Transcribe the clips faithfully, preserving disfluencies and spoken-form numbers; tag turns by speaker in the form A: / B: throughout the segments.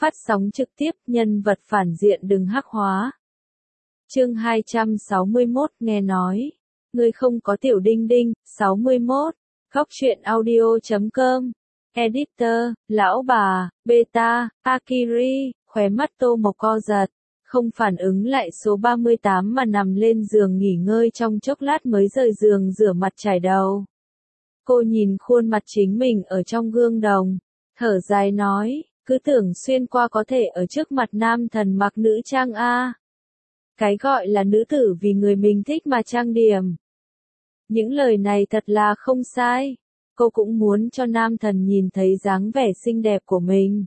A: Phát sóng trực tiếp, nhân vật phản diện đừng hắc hóa. Chương hai trăm sáu mươi mốt, nghe nói. Ngươi không có tiểu đinh đinh. sáu mươi mốt. Góc truyện audio chấm com. Editor, lão bà, beta, Akiri, khóe mắt Tô Mộc co giật. Không phản ứng lại số ba mươi tám mà nằm lên giường nghỉ ngơi trong chốc lát mới rời giường rửa mặt chải đầu. Cô nhìn khuôn mặt chính mình ở trong gương đồng. Thở dài nói, cứ tưởng xuyên qua có thể ở trước mặt nam thần mặc nữ trang a. Cái gọi là nữ tử vì người mình thích mà trang điểm. Những lời này thật là không sai. Cô cũng muốn cho nam thần nhìn thấy dáng vẻ xinh đẹp của mình.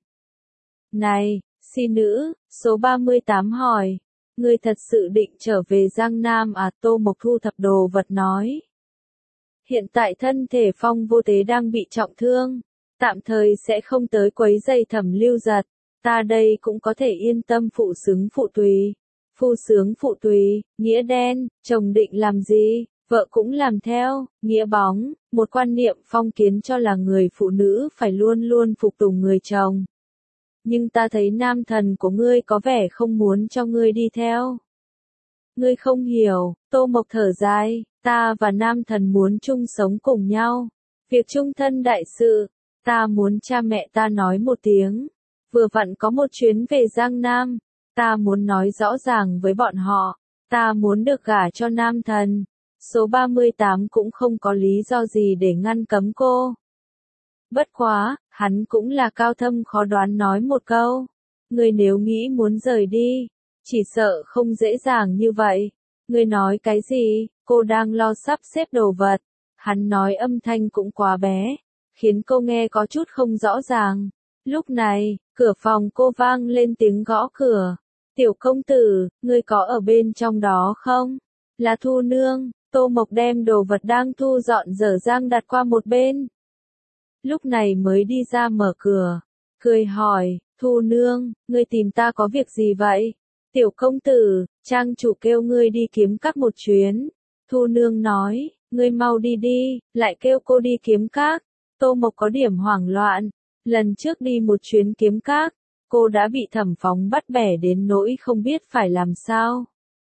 A: Này, si nữ, số ba mươi tám hỏi. Ngươi thật sự định trở về Giang Nam à? Tô Mộc thu thập đồ vật nói. Hiện tại thân thể Phong Vô Tế đang bị trọng thương. Tạm thời sẽ không tới quấy rầy Thẩm Lưu Giật. Ta đây cũng có thể yên tâm phụ xứng phụ tùy. Phu sướng phụ tùy, nghĩa đen, chồng định làm gì, vợ cũng làm theo, nghĩa bóng, một quan niệm phong kiến cho là người phụ nữ phải luôn luôn phục tùng người chồng. Nhưng ta thấy nam thần của ngươi có vẻ không muốn cho ngươi đi theo. Ngươi không hiểu, Tô Mộc thở dài, ta và nam thần muốn chung sống cùng nhau. Việc chung thân đại sự, ta muốn cha mẹ ta nói một tiếng. Vừa vặn có một chuyến về Giang Nam. Ta muốn nói rõ ràng với bọn họ, ta muốn được gả cho nam thần. Số ba mươi tám cũng không có lý do gì để ngăn cấm cô. Bất quá, hắn cũng là cao thâm khó đoán nói một câu. Ngươi nếu nghĩ muốn rời đi, chỉ sợ không dễ dàng như vậy. Ngươi nói cái gì? Cô đang lo sắp xếp đồ vật. Hắn nói âm thanh cũng quá bé, khiến cô nghe có chút không rõ ràng. Lúc này, cửa phòng cô vang lên tiếng gõ cửa. Tiểu công tử, ngươi có ở bên trong đó không? Là Thu Nương. Tô Mộc đem đồ vật đang thu dọn dở dang đặt qua một bên. Lúc này mới đi ra mở cửa. Cười hỏi, Thu Nương, ngươi tìm ta có việc gì vậy? Tiểu công tử, trang chủ kêu ngươi đi kiếm các một chuyến. Thu Nương nói, ngươi mau đi đi, lại kêu cô đi kiếm các. Tô Mộc có điểm hoảng loạn. Lần trước đi một chuyến kiếm các, cô đã bị Thẩm Phóng bắt bẻ đến nỗi không biết phải làm sao.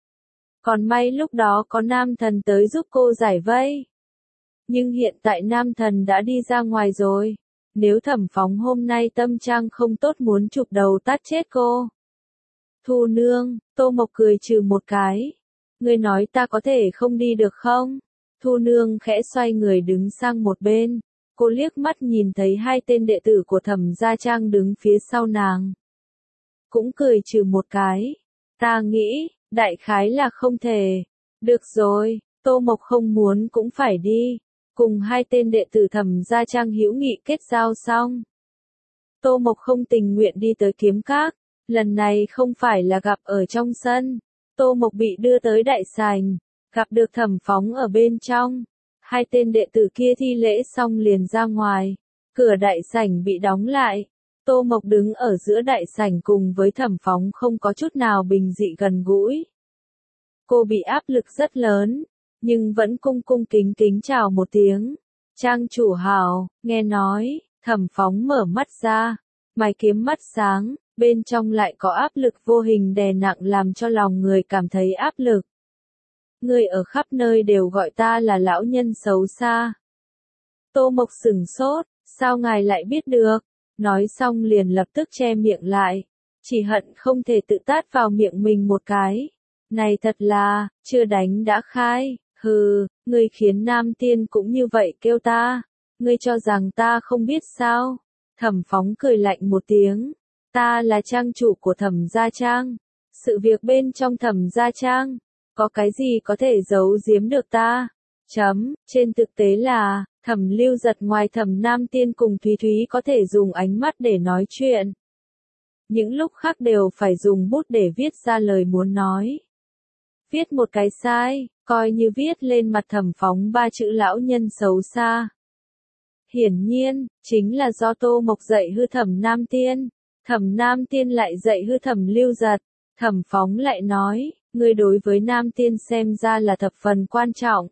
A: Còn may lúc đó có nam thần tới giúp cô giải vây. Nhưng hiện tại nam thần đã đi ra ngoài rồi. Nếu Thẩm Phóng hôm nay tâm trạng không tốt muốn chụp đầu tát chết cô. Thu Nương, Tô Mộc cười trừ một cái. Ngươi nói ta có thể không đi được không? Thu Nương khẽ xoay người đứng sang một bên. Cô liếc mắt nhìn thấy hai tên đệ tử của Thẩm Gia Trang đứng phía sau nàng. Cũng cười trừ một cái. Ta nghĩ, đại khái là không thể. Được rồi, Tô Mộc không muốn cũng phải đi. Cùng hai tên đệ tử Thẩm Gia Trang hữu nghị kết giao xong. Tô Mộc không tình nguyện đi tới kiếm các. Lần này không phải là gặp ở trong sân. Tô Mộc bị đưa tới đại sảnh. Gặp được Thẩm Phóng ở bên trong. Hai tên đệ tử kia thi lễ xong liền ra ngoài. Cửa đại sảnh bị đóng lại. Tô Mộc đứng ở giữa đại sảnh cùng với Thẩm Phóng không có chút nào bình dị gần gũi. Cô bị áp lực rất lớn, nhưng vẫn cung cung kính kính chào một tiếng. Trang chủ hảo, nghe nói, Thẩm Phóng mở mắt ra, mày kiếm mắt sáng, bên trong lại có áp lực vô hình đè nặng làm cho lòng người cảm thấy áp lực. Người ở khắp nơi đều gọi ta là lão nhân xấu xa. Tô Mộc sửng sốt, sao ngài lại biết được? Nói xong liền lập tức che miệng lại. Chỉ hận không thể tự tát vào miệng mình một cái. Này thật là, chưa đánh đã khai, hừ, ngươi khiến nam tiên cũng như vậy kêu ta. Ngươi cho rằng ta không biết sao? Thẩm Phóng cười lạnh một tiếng. Ta là trang chủ của Thẩm Gia Trang. Sự việc bên trong Thẩm Gia Trang. Có cái gì có thể giấu giếm được ta? Chấm, trên thực tế là, Thẩm Lưu Giật ngoài Thẩm Nam Tiên cùng Thúy Thúy có thể dùng ánh mắt để nói chuyện. Những lúc khác đều phải dùng bút để viết ra lời muốn nói. Viết một cái sai, coi như viết lên mặt Thẩm Phóng ba chữ lão nhân xấu xa. Hiển nhiên, chính là do Tô Mộc dạy hư Thẩm Nam Tiên. Thẩm Nam Tiên lại dạy hư Thẩm Lưu Giật. Thẩm Phóng lại nói, ngươi đối với Nam Tiên xem ra là thập phần quan trọng.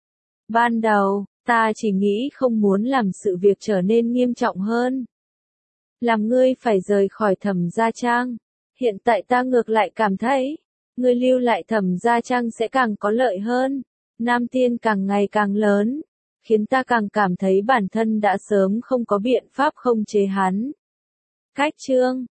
A: Ban đầu, ta chỉ nghĩ không muốn làm sự việc trở nên nghiêm trọng hơn. làm ngươi phải rời khỏi Thẩm Gia Trang. Hiện tại ta ngược lại cảm thấy, ngươi lưu lại Thẩm Gia Trang sẽ càng có lợi hơn. Nam Tiên càng ngày càng lớn, khiến ta càng cảm thấy bản thân đã sớm không có biện pháp khống chế hắn. Cách chương